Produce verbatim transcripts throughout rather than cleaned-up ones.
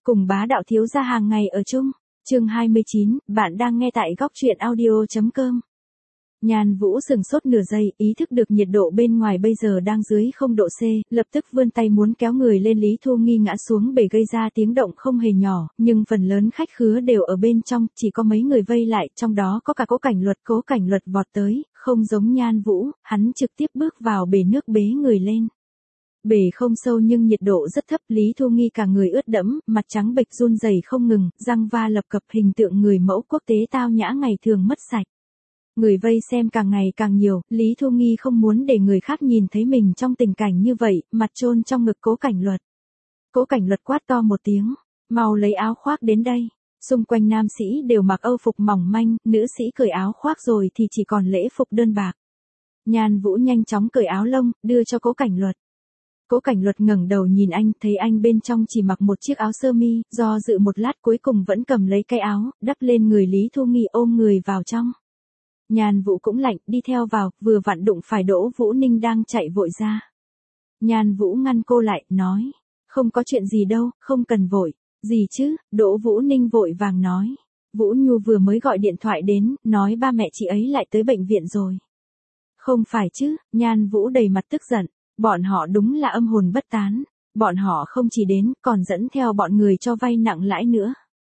cùng bá đạo thiếu gia hàng ngày ở chung. Chương hai mươi chín, bạn đang nghe tại góc truyện audio chấm com. Nhan Vũ sừng sốt nửa giây, ý thức được nhiệt độ bên ngoài bây giờ đang dưới không độ C, lập tức vươn tay muốn kéo người lên Lý Thu Nghi ngã xuống bể gây ra tiếng động không hề nhỏ, nhưng phần lớn khách khứa đều ở bên trong, chỉ có mấy người vây lại, trong đó có cả Cố Cảnh Luật. Cố Cảnh Luật vọt tới, không giống Nhan Vũ, hắn trực tiếp bước vào bể nước bế người lên. Bể không sâu nhưng nhiệt độ rất thấp, Lý Thu Nghi cả người ướt đẫm, mặt trắng bệch run rẩy không ngừng, răng va lập cập, hình tượng người mẫu quốc tế tao nhã ngày thường mất sạch. Người vây xem càng ngày càng nhiều, Lý Thu Nghi không muốn để người khác nhìn thấy mình trong tình cảnh như vậy, mặt chôn trong ngực Cố Cảnh Luật. Cố Cảnh Luật quát to một tiếng, mau lấy áo khoác đến đây. Xung quanh nam sĩ đều mặc âu phục mỏng manh, nữ sĩ cởi áo khoác rồi thì chỉ còn lễ phục đơn bạc. Nhan Vũ nhanh chóng cởi áo lông, đưa cho Cố Cảnh Luật. Cố Cảnh Luật ngẩng đầu nhìn anh, thấy anh bên trong chỉ mặc một chiếc áo sơ mi, do dự một lát cuối cùng vẫn cầm lấy cái áo, đắp lên người Lý Thu Nghi, ôm người vào trong. Nhan Vũ cũng lạnh, đi theo vào, vừa vặn đụng phải Đỗ Vũ Ninh đang chạy vội ra. Nhan Vũ ngăn cô lại, nói, không có chuyện gì đâu, không cần vội. Gì chứ? Đỗ Vũ Ninh vội vàng nói. Vũ Nhu vừa mới gọi điện thoại đến, nói ba mẹ chị ấy lại tới bệnh viện rồi. Không phải chứ? Nhan Vũ đầy mặt tức giận. Bọn họ đúng là âm hồn bất tán. Bọn họ không chỉ đến, còn dẫn theo bọn người cho vay nặng lãi nữa.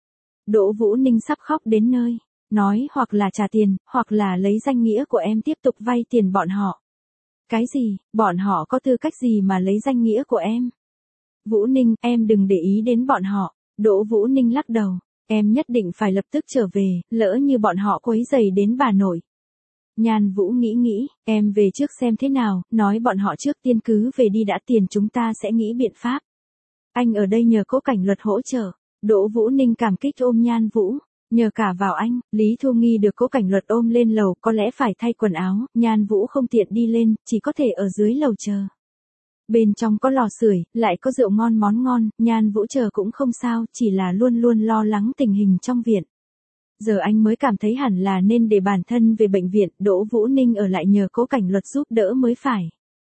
Đỗ Vũ Ninh sắp khóc đến nơi. Nói hoặc là trả tiền, hoặc là lấy danh nghĩa của em tiếp tục vay tiền bọn họ. Cái gì? Bọn họ có tư cách gì mà lấy danh nghĩa của em? Vũ Ninh, em đừng để ý đến bọn họ. Đỗ Vũ Ninh lắc đầu. Em nhất định phải lập tức trở về, lỡ như bọn họ quấy rầy đến bà nội. Nhan Vũ nghĩ nghĩ, em về trước xem thế nào, nói bọn họ trước tiên cứ về đi đã, tiền chúng ta sẽ nghĩ biện pháp. Anh ở đây nhờ Cố Cảnh Luật hỗ trợ. Đỗ Vũ Ninh cảm kích ôm Nhan Vũ. Nhờ cả vào anh, Lý Thu Nghi được Cố Cảnh Luật ôm lên lầu, có lẽ phải thay quần áo, Nhan Vũ không tiện đi lên, chỉ có thể ở dưới lầu chờ. Bên trong có lò sưởi, lại có rượu ngon món ngon, Nhan Vũ chờ cũng không sao, chỉ là luôn luôn lo lắng tình hình trong viện. Giờ anh mới cảm thấy hẳn là nên để bản thân về bệnh viện, Đỗ Vũ Ninh ở lại nhờ Cố Cảnh Luật giúp đỡ mới phải.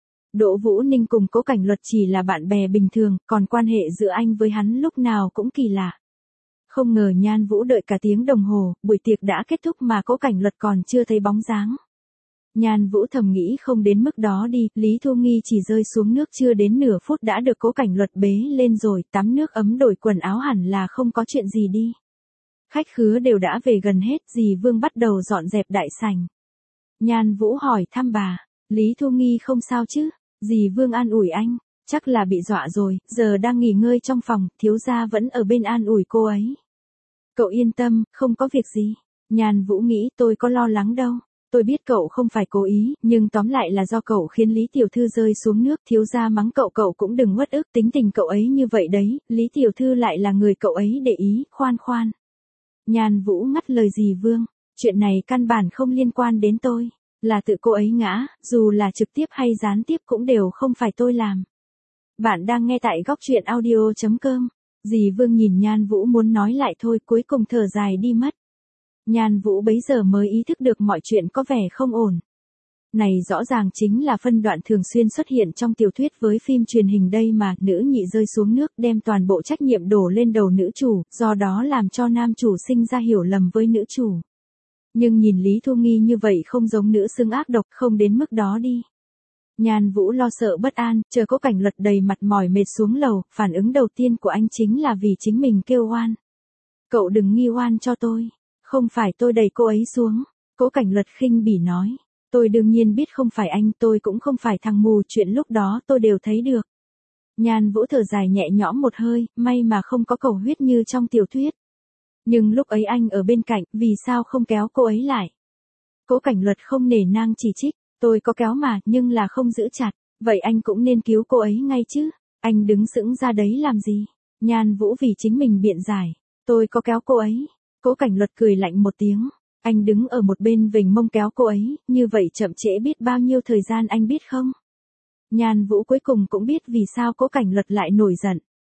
Đỗ Vũ Ninh cùng Cố Cảnh Luật chỉ là bạn bè bình thường, còn quan hệ giữa anh với hắn lúc nào cũng kỳ lạ. Không ngờ Nhan Vũ đợi cả tiếng đồng hồ, buổi tiệc đã kết thúc mà Cố Cảnh Luật còn chưa thấy bóng dáng. Nhan Vũ thầm nghĩ không đến mức đó đi, Lý Thu Nghi chỉ rơi xuống nước chưa đến nửa phút đã được Cố Cảnh Luật bế lên rồi, tắm nước ấm đổi quần áo hẳn là không có chuyện gì đi. Khách khứa đều đã về gần hết, dì Vương bắt đầu dọn dẹp đại sảnh. Nhan Vũ hỏi thăm bà, Lý Thu Nghi không sao chứ? Dì Vương an ủi anh, chắc là bị dọa rồi, giờ đang nghỉ ngơi trong phòng, thiếu gia vẫn ở bên an ủi cô ấy. Cậu yên tâm, không có việc gì. Nhan Vũ nghĩ, tôi có lo lắng đâu. Tôi biết cậu không phải cố ý, nhưng tóm lại là do cậu khiến Lý Tiểu Thư rơi xuống nước, thiếu gia mắng cậu, cậu cũng đừng uất ức, tính tình cậu ấy như vậy đấy, Lý Tiểu Thư lại là người cậu ấy để ý, khoan khoan. Nhan Vũ ngắt lời dì Vương, chuyện này căn bản không liên quan đến tôi, là tự cô ấy ngã, dù là trực tiếp hay gián tiếp cũng đều không phải tôi làm. Bạn đang nghe tại góc truyện audio chấm com. Dì Vương nhìn Nhan Vũ muốn nói lại thôi, cuối cùng thở dài đi mất. Nhan Vũ bấy giờ mới ý thức được mọi chuyện có vẻ không ổn. Này rõ ràng chính là phân đoạn thường xuyên xuất hiện trong tiểu thuyết với phim truyền hình đây mà, nữ nhị rơi xuống nước đem toàn bộ trách nhiệm đổ lên đầu nữ chủ, do đó làm cho nam chủ sinh ra hiểu lầm với nữ chủ. Nhưng nhìn Lý Thu Nghi như vậy không giống nữ xứng ác độc, không đến mức đó đi. Nhan Vũ lo sợ bất an, chờ Cố Cảnh Luật đầy mặt mỏi mệt xuống lầu, phản ứng đầu tiên của anh chính là vì chính mình kêu oan. Cậu đừng nghi oan cho tôi. Không phải tôi đẩy cô ấy xuống. Cố Cảnh Luật khinh bỉ nói. Tôi đương nhiên biết không phải anh, tôi cũng không phải thằng mù, chuyện lúc đó tôi đều thấy được. Nhan Vũ thở dài nhẹ nhõm một hơi, may mà không có cầu huyết như trong tiểu thuyết. Nhưng lúc ấy anh ở bên cạnh, vì sao không kéo cô ấy lại? Cố Cảnh Luật không nể nang chỉ trích. Tôi có kéo mà, nhưng là không giữ chặt. Vậy anh cũng nên cứu cô ấy ngay chứ. Anh đứng sững ra đấy làm gì? Nhan Vũ vì chính mình biện giải. Tôi có kéo cô ấy. Cố Cảnh Luật cười lạnh một tiếng. Anh đứng ở một bên vểnh mông kéo cô ấy, như vậy chậm trễ biết bao nhiêu thời gian anh biết không? Nhan Vũ cuối cùng cũng biết vì sao Cố Cảnh Luật lại nổi giận.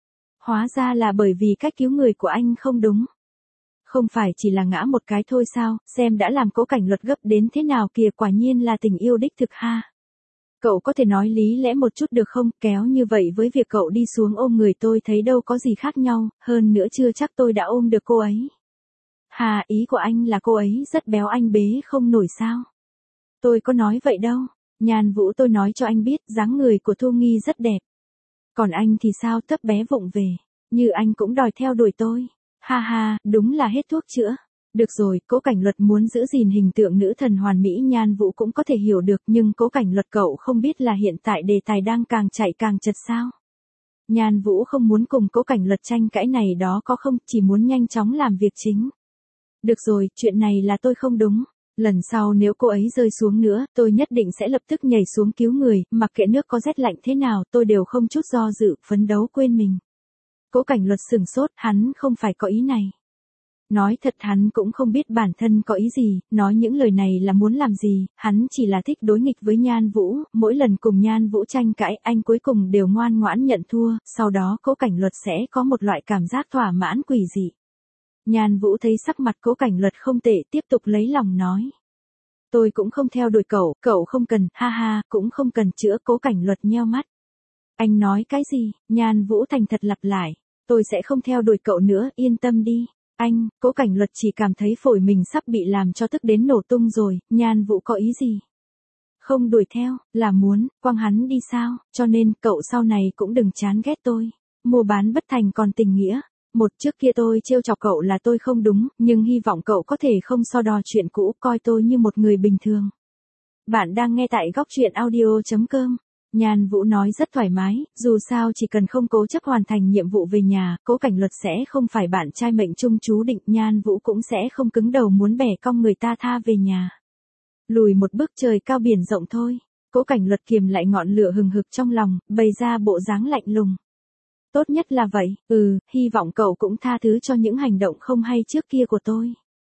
Hóa ra là bởi vì cách cứu người của anh không đúng. Không phải chỉ là ngã một cái thôi sao, xem đã làm Cố Cảnh Luật gấp đến thế nào kìa, quả nhiên là tình yêu đích thực ha. Cậu có thể nói lý lẽ một chút được không, kéo như vậy với việc cậu đi xuống ôm người tôi thấy đâu có gì khác nhau, hơn nữa chưa chắc tôi đã ôm được cô ấy. Hà, ý của anh là cô ấy rất béo anh bế không nổi sao? Tôi có nói vậy đâu. Nhan Vũ, tôi nói cho anh biết dáng người của Thu Nghi rất đẹp. Còn anh thì sao, thấp bé vụng về, như anh cũng đòi theo đuổi tôi. Ha ha, đúng là hết thuốc chữa. Được rồi, Cố Cảnh Luật muốn giữ gìn hình tượng nữ thần hoàn mỹ Nhan Vũ cũng có thể hiểu được, nhưng Cố Cảnh Luật cậu không biết là hiện tại đề tài đang càng chạy càng chật sao. Nhan Vũ không muốn cùng Cố Cảnh Luật tranh cãi này đó có không, chỉ muốn nhanh chóng làm việc chính. Được rồi, chuyện này là tôi không đúng. Lần sau nếu cô ấy rơi xuống nữa, tôi nhất định sẽ lập tức nhảy xuống cứu người, mặc kệ nước có rét lạnh thế nào, tôi đều không chút do dự, phấn đấu quên mình. Cố Cảnh Luật sừng sốt, hắn không phải có ý này. Nói thật hắn cũng không biết bản thân có ý gì, nói những lời này là muốn làm gì, hắn chỉ là thích đối nghịch với Nhan Vũ, mỗi lần cùng Nhan Vũ tranh cãi, anh cuối cùng đều ngoan ngoãn nhận thua, sau đó Cố Cảnh Luật sẽ có một loại cảm giác thỏa mãn quỷ dị. Nhan Vũ thấy sắc mặt Cố Cảnh Luật không tệ, tiếp tục lấy lòng nói. Tôi cũng không theo đuổi cậu, cậu không cần, ha ha, cũng không cần chữa. Cố Cảnh Luật nheo mắt. Anh nói cái gì? Nhan Vũ thành thật lặp lại. Tôi sẽ không theo đuổi cậu nữa, yên tâm đi. Anh, Cố Cảnh Luật chỉ cảm thấy phổi mình sắp bị làm cho tức đến nổ tung rồi, Nhan Vũ có ý gì? Không đuổi theo, là muốn, quăng hắn đi sao, cho nên cậu sau này cũng đừng chán ghét tôi. Mua bán bất thành còn tình nghĩa. Một trước kia tôi trêu chọc cậu là tôi không đúng, nhưng hy vọng cậu có thể không so đo chuyện cũ, coi tôi như một người bình thường. Bạn đang nghe tại góc truyện audio chấm com. Nhan Vũ nói rất thoải mái, dù sao chỉ cần không cố chấp hoàn thành nhiệm vụ về nhà, Cố Cảnh Luật sẽ không phải bạn trai mệnh trung chú định, Nhan Vũ cũng sẽ không cứng đầu muốn bẻ cong người ta tha về nhà. Lùi một bước trời cao biển rộng thôi. Cố Cảnh Luật kiềm lại ngọn lửa hừng hực trong lòng, bày ra bộ dáng lạnh lùng. Tốt nhất là vậy, ừ, hy vọng cậu cũng tha thứ cho những hành động không hay trước kia của tôi.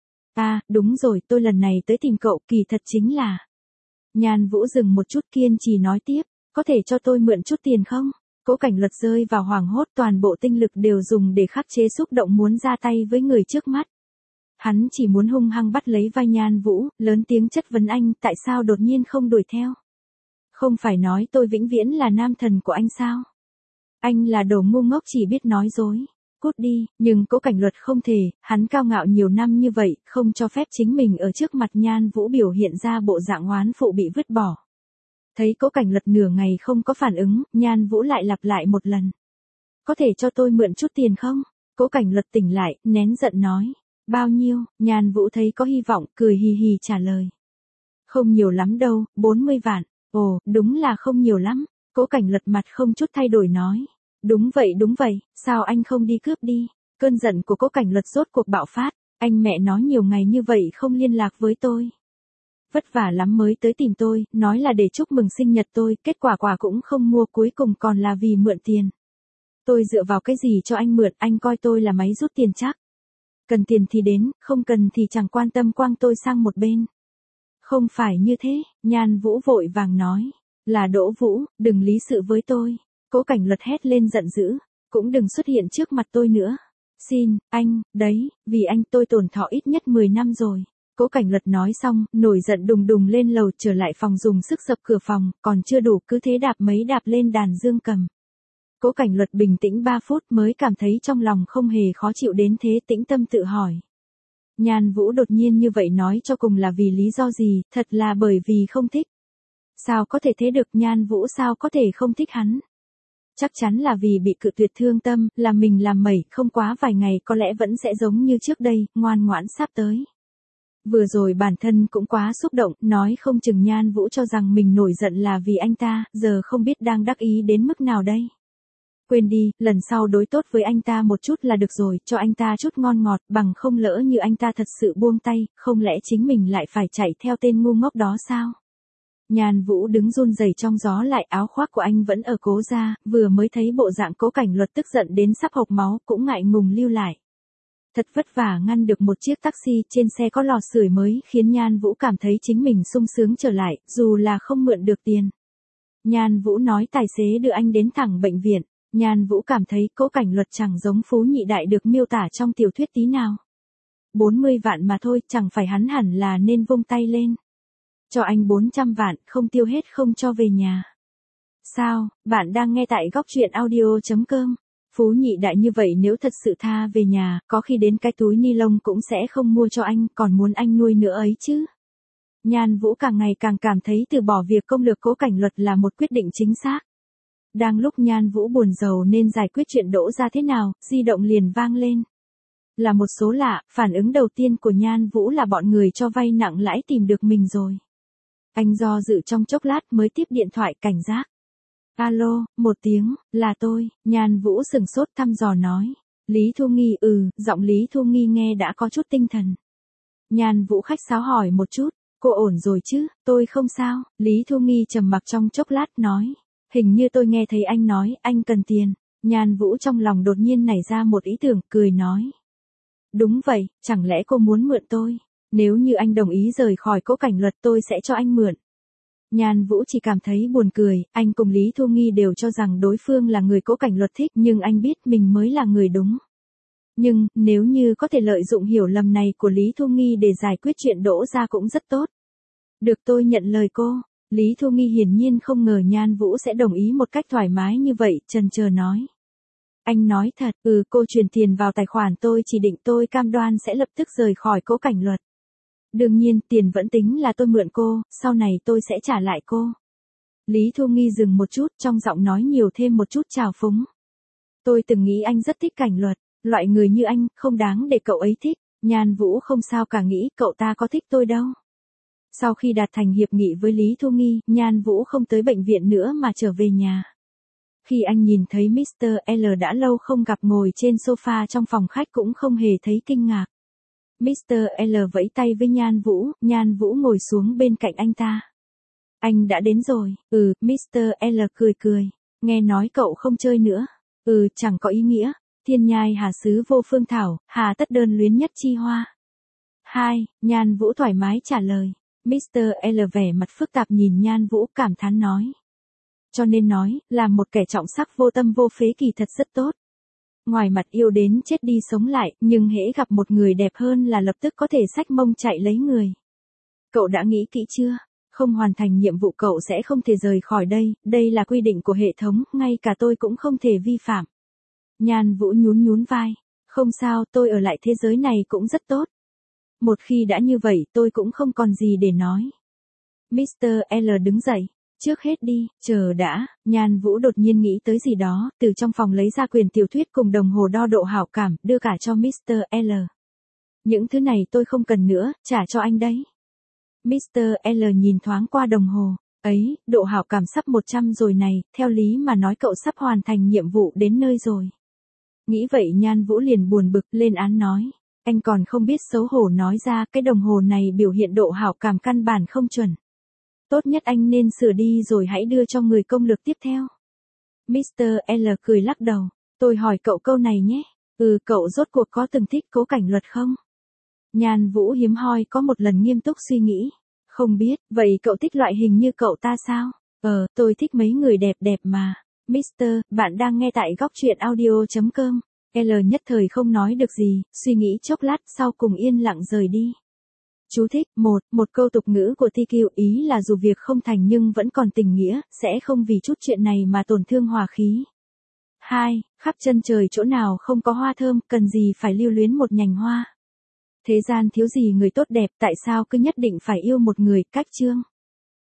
À, đúng rồi, tôi lần này tới tìm cậu kỳ thật chính là... Nhan Vũ dừng một chút kiên trì nói tiếp, có thể cho tôi mượn chút tiền không? Cố Cảnh Luật rơi vào hoảng hốt, toàn bộ tinh lực đều dùng để khắc chế xúc động muốn ra tay với người trước mắt. Hắn chỉ muốn hung hăng bắt lấy vai Nhan Vũ, lớn tiếng chất vấn anh, tại sao đột nhiên không đuổi theo? Không phải nói tôi vĩnh viễn là nam thần của anh sao? Anh là đồ ngu ngốc chỉ biết nói dối. Cút đi, nhưng Cố Cảnh Luật không thể, hắn cao ngạo nhiều năm như vậy, không cho phép chính mình ở trước mặt Nhan Vũ biểu hiện ra bộ dạng oán phụ bị vứt bỏ. Thấy Cố Cảnh Luật nửa ngày không có phản ứng, Nhan Vũ lại lặp lại một lần. Có thể cho tôi mượn chút tiền không? Cố Cảnh Luật tỉnh lại, nén giận nói. Bao nhiêu? Nhan Vũ thấy có hy vọng, cười hì hì trả lời. Không nhiều lắm đâu, bốn mươi vạn. Ồ, đúng là không nhiều lắm. Cố Cảnh Luật mặt không chút thay đổi nói. Đúng vậy đúng vậy, sao anh không đi cướp đi? Cơn giận của Cố Cảnh Luật rốt cuộc bạo phát. Anh mẹ nói nhiều ngày như vậy không liên lạc với tôi. Vất vả lắm mới tới tìm tôi, nói là để chúc mừng sinh nhật tôi, kết quả quà cũng không mua, cuối cùng còn là vì mượn tiền. Tôi dựa vào cái gì cho anh mượn, anh coi tôi là máy rút tiền chắc. Cần tiền thì đến, không cần thì chẳng quan tâm, quăng tôi sang một bên. Không phải như thế, Nhan Vũ vội vàng nói. Là Đỗ Vũ, đừng lý sự với tôi. Cố Cảnh Luật hét lên giận dữ. Cũng đừng xuất hiện trước mặt tôi nữa. Xin, anh, đấy, vì anh tôi tổn thọ ít nhất mười năm rồi. Cố Cảnh Luật nói xong, nổi giận đùng đùng lên lầu trở lại phòng dùng sức sập cửa phòng, còn chưa đủ cứ thế đạp mấy đạp lên đàn dương cầm. Cố Cảnh Luật bình tĩnh ba phút mới cảm thấy trong lòng không hề khó chịu đến thế, tĩnh tâm tự hỏi. Nhan Vũ đột nhiên như vậy nói cho cùng là vì lý do gì, thật là bởi vì không thích. Sao có thể thế được, Nhan Vũ sao có thể không thích hắn? Chắc chắn là vì bị cự tuyệt thương tâm, là mình làm mẩy, không quá vài ngày có lẽ vẫn sẽ giống như trước đây, ngoan ngoãn sắp tới. Vừa rồi bản thân cũng quá xúc động, nói không chừng Nhan Vũ cho rằng mình nổi giận là vì anh ta, giờ không biết đang đắc ý đến mức nào đây. Quên đi, lần sau đối tốt với anh ta một chút là được rồi, cho anh ta chút ngon ngọt, bằng không lỡ như anh ta thật sự buông tay, không lẽ chính mình lại phải chạy theo tên ngu ngốc đó sao? Nhan Vũ đứng run rẩy trong gió, lại áo khoác của anh vẫn ở Cố gia, vừa mới thấy bộ dạng Cố Cảnh Luật tức giận đến sắp hộc máu, cũng ngại ngùng lưu lại. Thật vất vả ngăn được một chiếc taxi, trên xe có lò sưởi mới, khiến Nhan Vũ cảm thấy chính mình sung sướng trở lại, dù là không mượn được tiền. Nhan Vũ nói tài xế đưa anh đến thẳng bệnh viện. Nhan Vũ cảm thấy Cố Cảnh Luật chẳng giống phú nhị đại được miêu tả trong tiểu thuyết tí nào. bốn mươi vạn mà thôi, chẳng phải hắn hẳn là nên vung tay lên. Cho anh bốn trăm vạn, không tiêu hết không cho về nhà. Sao, bạn đang nghe tại góc truyện audio.com. Phú nhị đại như vậy nếu thật sự tha về nhà, có khi đến cái túi ni lông cũng sẽ không mua cho anh, còn muốn anh nuôi nữa ấy chứ. Nhan Vũ càng ngày càng cảm thấy từ bỏ việc công lược Cố Cảnh Luật là một quyết định chính xác. Đang lúc Nhan Vũ buồn rầu nên giải quyết chuyện Đỗ ra thế nào, di động liền vang lên. Là một số lạ, phản ứng đầu tiên của Nhan Vũ là bọn người cho vay nặng lãi tìm được mình rồi. Anh do dự trong chốc lát mới tiếp điện thoại cảnh giác. Alo, một tiếng, là tôi, Nhan Vũ sừng sốt thăm dò nói. Lý Thu Nghi ừ, giọng Lý Thu Nghi nghe đã có chút tinh thần. Nhan Vũ khách sáo hỏi một chút, cô ổn rồi chứ, tôi không sao, Lý Thu Nghi trầm mặc trong chốc lát nói. Hình như tôi nghe thấy anh nói, anh cần tiền. Nhan Vũ trong lòng đột nhiên nảy ra một ý tưởng, cười nói. Đúng vậy, chẳng lẽ cô muốn mượn tôi? Nếu như anh đồng ý rời khỏi Cố Cảnh Luật tôi sẽ cho anh mượn. Nhan Vũ chỉ cảm thấy buồn cười, anh cùng Lý Thu Nghi đều cho rằng đối phương là người Cố Cảnh Luật thích nhưng anh biết mình mới là người đúng. Nhưng, nếu như có thể lợi dụng hiểu lầm này của Lý Thu Nghi để giải quyết chuyện Đỗ ra cũng rất tốt. Được tôi nhận lời cô. Lý Thu Nghi hiển nhiên không ngờ Nhan Vũ sẽ đồng ý một cách thoải mái như vậy, chần chờ nói. Anh nói thật, ừ cô truyền tiền vào tài khoản tôi chỉ định tôi cam đoan sẽ lập tức rời khỏi Cố Cảnh Luật. Đương nhiên, tiền vẫn tính là tôi mượn cô, sau này tôi sẽ trả lại cô. Lý Thu Nghi dừng một chút, trong giọng nói nhiều thêm một chút trào phúng. Tôi từng nghĩ anh rất thích Cảnh Luật, loại người như anh, không đáng để cậu ấy thích. Nhan Vũ không sao cả nghĩ cậu ta có thích tôi đâu. Sau khi đạt thành hiệp nghị với Lý Thu Nghi, Nhan Vũ không tới bệnh viện nữa mà trở về nhà. Khi anh nhìn thấy mít tơ L đã lâu không gặp ngồi trên sofa trong phòng khách cũng không hề thấy kinh ngạc. mít tơ L vẫy tay với Nhan Vũ, Nhan Vũ ngồi xuống bên cạnh anh ta. Anh đã đến rồi, ừ, mít tơ L cười cười, nghe nói cậu không chơi nữa. Ừ, chẳng có ý nghĩa, thiên nhai hà xứ vô phương thảo, hà tất đơn luyến nhất chi hoa. Hai, Nhan Vũ thoải mái trả lời. mít tơ L vẻ mặt phức tạp nhìn Nhan Vũ cảm thán nói. Cho nên nói, là một kẻ trọng sắc vô tâm vô phế kỳ thật rất tốt. Ngoài mặt yêu đến chết đi sống lại, nhưng hễ gặp một người đẹp hơn là lập tức có thể xách mông chạy lấy người. Cậu đã nghĩ kỹ chưa? Không hoàn thành nhiệm vụ cậu sẽ không thể rời khỏi đây, đây là quy định của hệ thống, ngay cả tôi cũng không thể vi phạm. Nhan Vũ nhún nhún vai. Không sao, tôi ở lại thế giới này cũng rất tốt. Một khi đã như vậy tôi cũng không còn gì để nói. mít tơ L đứng dậy. Trước hết đi, chờ đã, Nhan Vũ đột nhiên nghĩ tới gì đó, từ trong phòng lấy ra quyền tiểu thuyết cùng đồng hồ đo độ hảo cảm, đưa cả cho mít tơ L. Những thứ này tôi không cần nữa, trả cho anh đấy. mít tơ L nhìn thoáng qua đồng hồ, ấy, độ hảo cảm sắp một trăm rồi này, theo lý mà nói cậu sắp hoàn thành nhiệm vụ đến nơi rồi. Nghĩ vậy Nhan Vũ liền buồn bực lên án nói, anh còn không biết xấu hổ nói ra cái đồng hồ này biểu hiện độ hảo cảm căn bản không chuẩn. Tốt nhất anh nên sửa đi rồi hãy đưa cho người công lược tiếp theo. mít tơ L cười lắc đầu, tôi hỏi cậu câu này nhé, ừ cậu rốt cuộc có từng thích Cố Cảnh Luật không? Nhan Vũ hiếm hoi có một lần nghiêm túc suy nghĩ, không biết, vậy cậu thích loại hình như cậu ta sao? Ờ, tôi thích mấy người đẹp đẹp mà. Mister, bạn đang nghe tại góc truyện audio.com. L nhất thời không nói được gì, suy nghĩ chốc lát sau cùng yên lặng rời đi. Chú thích, một, một câu tục ngữ của tê quy ý là dù việc không thành nhưng vẫn còn tình nghĩa, sẽ không vì chút chuyện này mà tổn thương hòa khí. Hai, khắp chân trời chỗ nào không có hoa thơm, cần gì phải lưu luyến một nhành hoa. Thế gian thiếu gì người tốt đẹp, tại sao cứ nhất định phải yêu một người, cách chương.